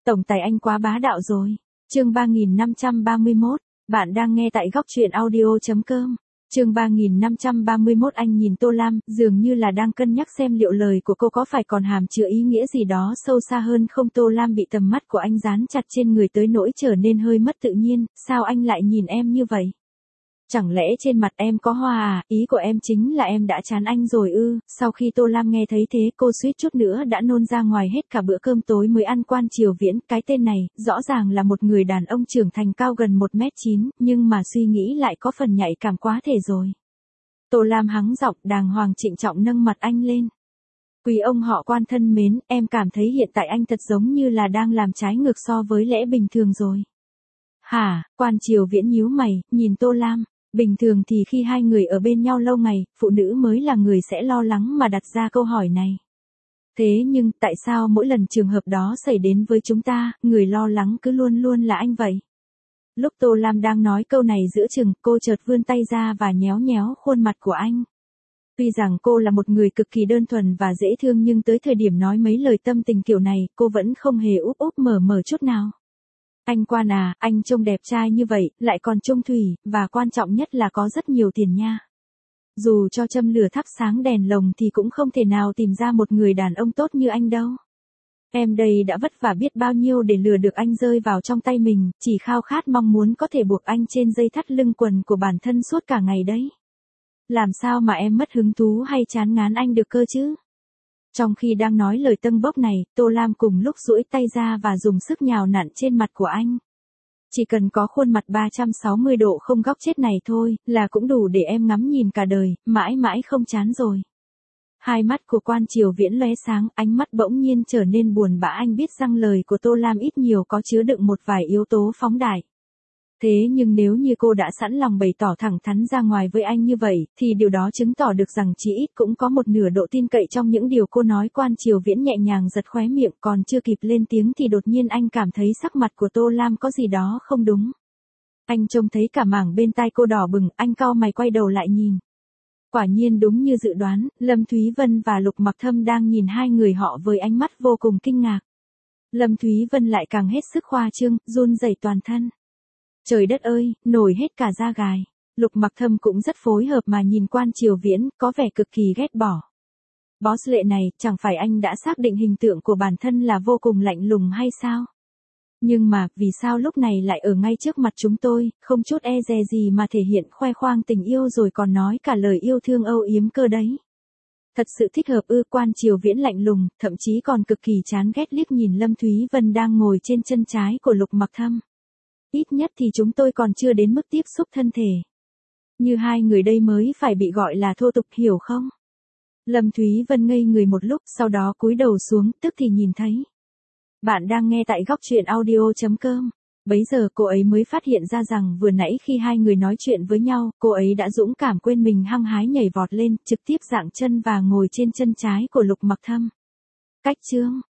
Tổng tài anh quá bá đạo rồi. Chương 3531, bạn đang nghe tại góc truyện audio.com. Chương 3531 anh nhìn Tô Lam, dường như là đang cân nhắc xem liệu lời của cô có phải còn hàm chứa ý nghĩa gì đó sâu xa hơn không. Tô Lam bị tầm mắt của anh dán chặt trên người tới nỗi trở nên hơi mất tự nhiên, sao anh lại nhìn em như vậy? Chẳng lẽ trên mặt em có hoa à, ý của em chính là em đã chán anh rồi ư? Sau khi Tô Lam nghe thấy thế cô suýt chút nữa đã nôn ra ngoài hết cả bữa cơm tối mới ăn. Quan Triều Viễn, cái tên này, rõ ràng là một người đàn ông trưởng thành cao gần 1m9, nhưng mà suy nghĩ lại có phần nhạy cảm quá thể rồi. Tô Lam hắng giọng đàng hoàng trịnh trọng nâng mặt anh lên. Quý ông họ Quan thân mến, em cảm thấy hiện tại anh thật giống như là đang làm trái ngược so với lẽ bình thường rồi. Hả? Quan Triều Viễn nhíu mày, nhìn Tô Lam. Bình thường thì khi hai người ở bên nhau lâu ngày, phụ nữ mới là người sẽ lo lắng mà đặt ra câu hỏi này. Thế nhưng, tại sao mỗi lần trường hợp đó xảy đến với chúng ta, người lo lắng cứ luôn luôn là anh vậy? Lúc Tô Lam đang nói câu này giữa chừng, cô chợt vươn tay ra và nhéo nhéo khuôn mặt của anh. Tuy rằng cô là một người cực kỳ đơn thuần và dễ thương nhưng tới thời điểm nói mấy lời tâm tình kiểu này, cô vẫn không hề úp úp mở chút nào. Anh Quan à, anh trông đẹp trai như vậy, lại còn trung thủy, và quan trọng nhất là có rất nhiều tiền nha. Dù cho châm lửa thắp sáng đèn lồng thì cũng không thể nào tìm ra một người đàn ông tốt như anh đâu. Em đây đã vất vả biết bao nhiêu để lừa được anh rơi vào trong tay mình, chỉ khao khát mong muốn có thể buộc anh trên dây thắt lưng quần của bản thân suốt cả ngày đấy. Làm sao mà em mất hứng thú hay chán ngán anh được cơ chứ? Trong khi đang nói lời tâng bốc này, Tô Lam cùng lúc duỗi tay ra và dùng sức nhào nặn trên mặt của anh. Chỉ cần có khuôn mặt 360 độ không góc chết này thôi, là cũng đủ để em ngắm nhìn cả đời, mãi mãi không chán rồi. Hai mắt của Quan Triều Viễn lóe sáng, ánh mắt bỗng nhiên trở nên buồn bã. Anh biết rằng lời của Tô Lam ít nhiều có chứa đựng một vài yếu tố phóng đại. Thế nhưng nếu như cô đã sẵn lòng bày tỏ thẳng thắn ra ngoài với anh như vậy, thì điều đó chứng tỏ được rằng chỉ ít cũng có một nửa độ tin cậy trong những điều cô nói. Quan Triều Viễn nhẹ nhàng giật khóe miệng, còn chưa kịp lên tiếng thì đột nhiên anh cảm thấy sắc mặt của Tô Lam có gì đó không đúng. Anh trông thấy cả mảng bên tai cô đỏ bừng, anh cau mày quay đầu lại nhìn. Quả nhiên đúng như dự đoán, Lâm Thúy Vân và Lục Mặc Thâm đang nhìn hai người họ với ánh mắt vô cùng kinh ngạc. Lâm Thúy Vân lại càng hết sức khoa trương, run rẩy toàn thân. Trời đất ơi, nổi hết cả da gài. Lục Mặc Thâm cũng rất phối hợp mà nhìn Quan Triều Viễn, có vẻ cực kỳ ghét bỏ. Boss lệ này, chẳng phải anh đã xác định hình tượng của bản thân là vô cùng lạnh lùng hay sao? Nhưng mà, vì sao lúc này lại ở ngay trước mặt chúng tôi, không chút e dè gì mà thể hiện khoe khoang tình yêu rồi còn nói cả lời yêu thương âu yếm cơ đấy? Thật sự thích hợp ư? Quan Triều Viễn lạnh lùng, thậm chí còn cực kỳ chán ghét liếc nhìn Lâm Thúy Vân đang ngồi trên chân trái của Lục Mặc Thâm. Ít nhất thì chúng tôi còn chưa đến mức tiếp xúc thân thể. Như hai người đây mới phải bị gọi là thô tục, hiểu không? Lâm Thúy Vân ngây người một lúc, sau đó cúi đầu xuống, tức thì nhìn thấy. Bạn đang nghe tại góc truyện audio.com. Bấy giờ cô ấy mới phát hiện ra rằng vừa nãy khi hai người nói chuyện với nhau, cô ấy đã dũng cảm quên mình, hăng hái nhảy vọt lên, trực tiếp dạng chân và ngồi trên chân trái của Lục Mặc Thâm. Cách chương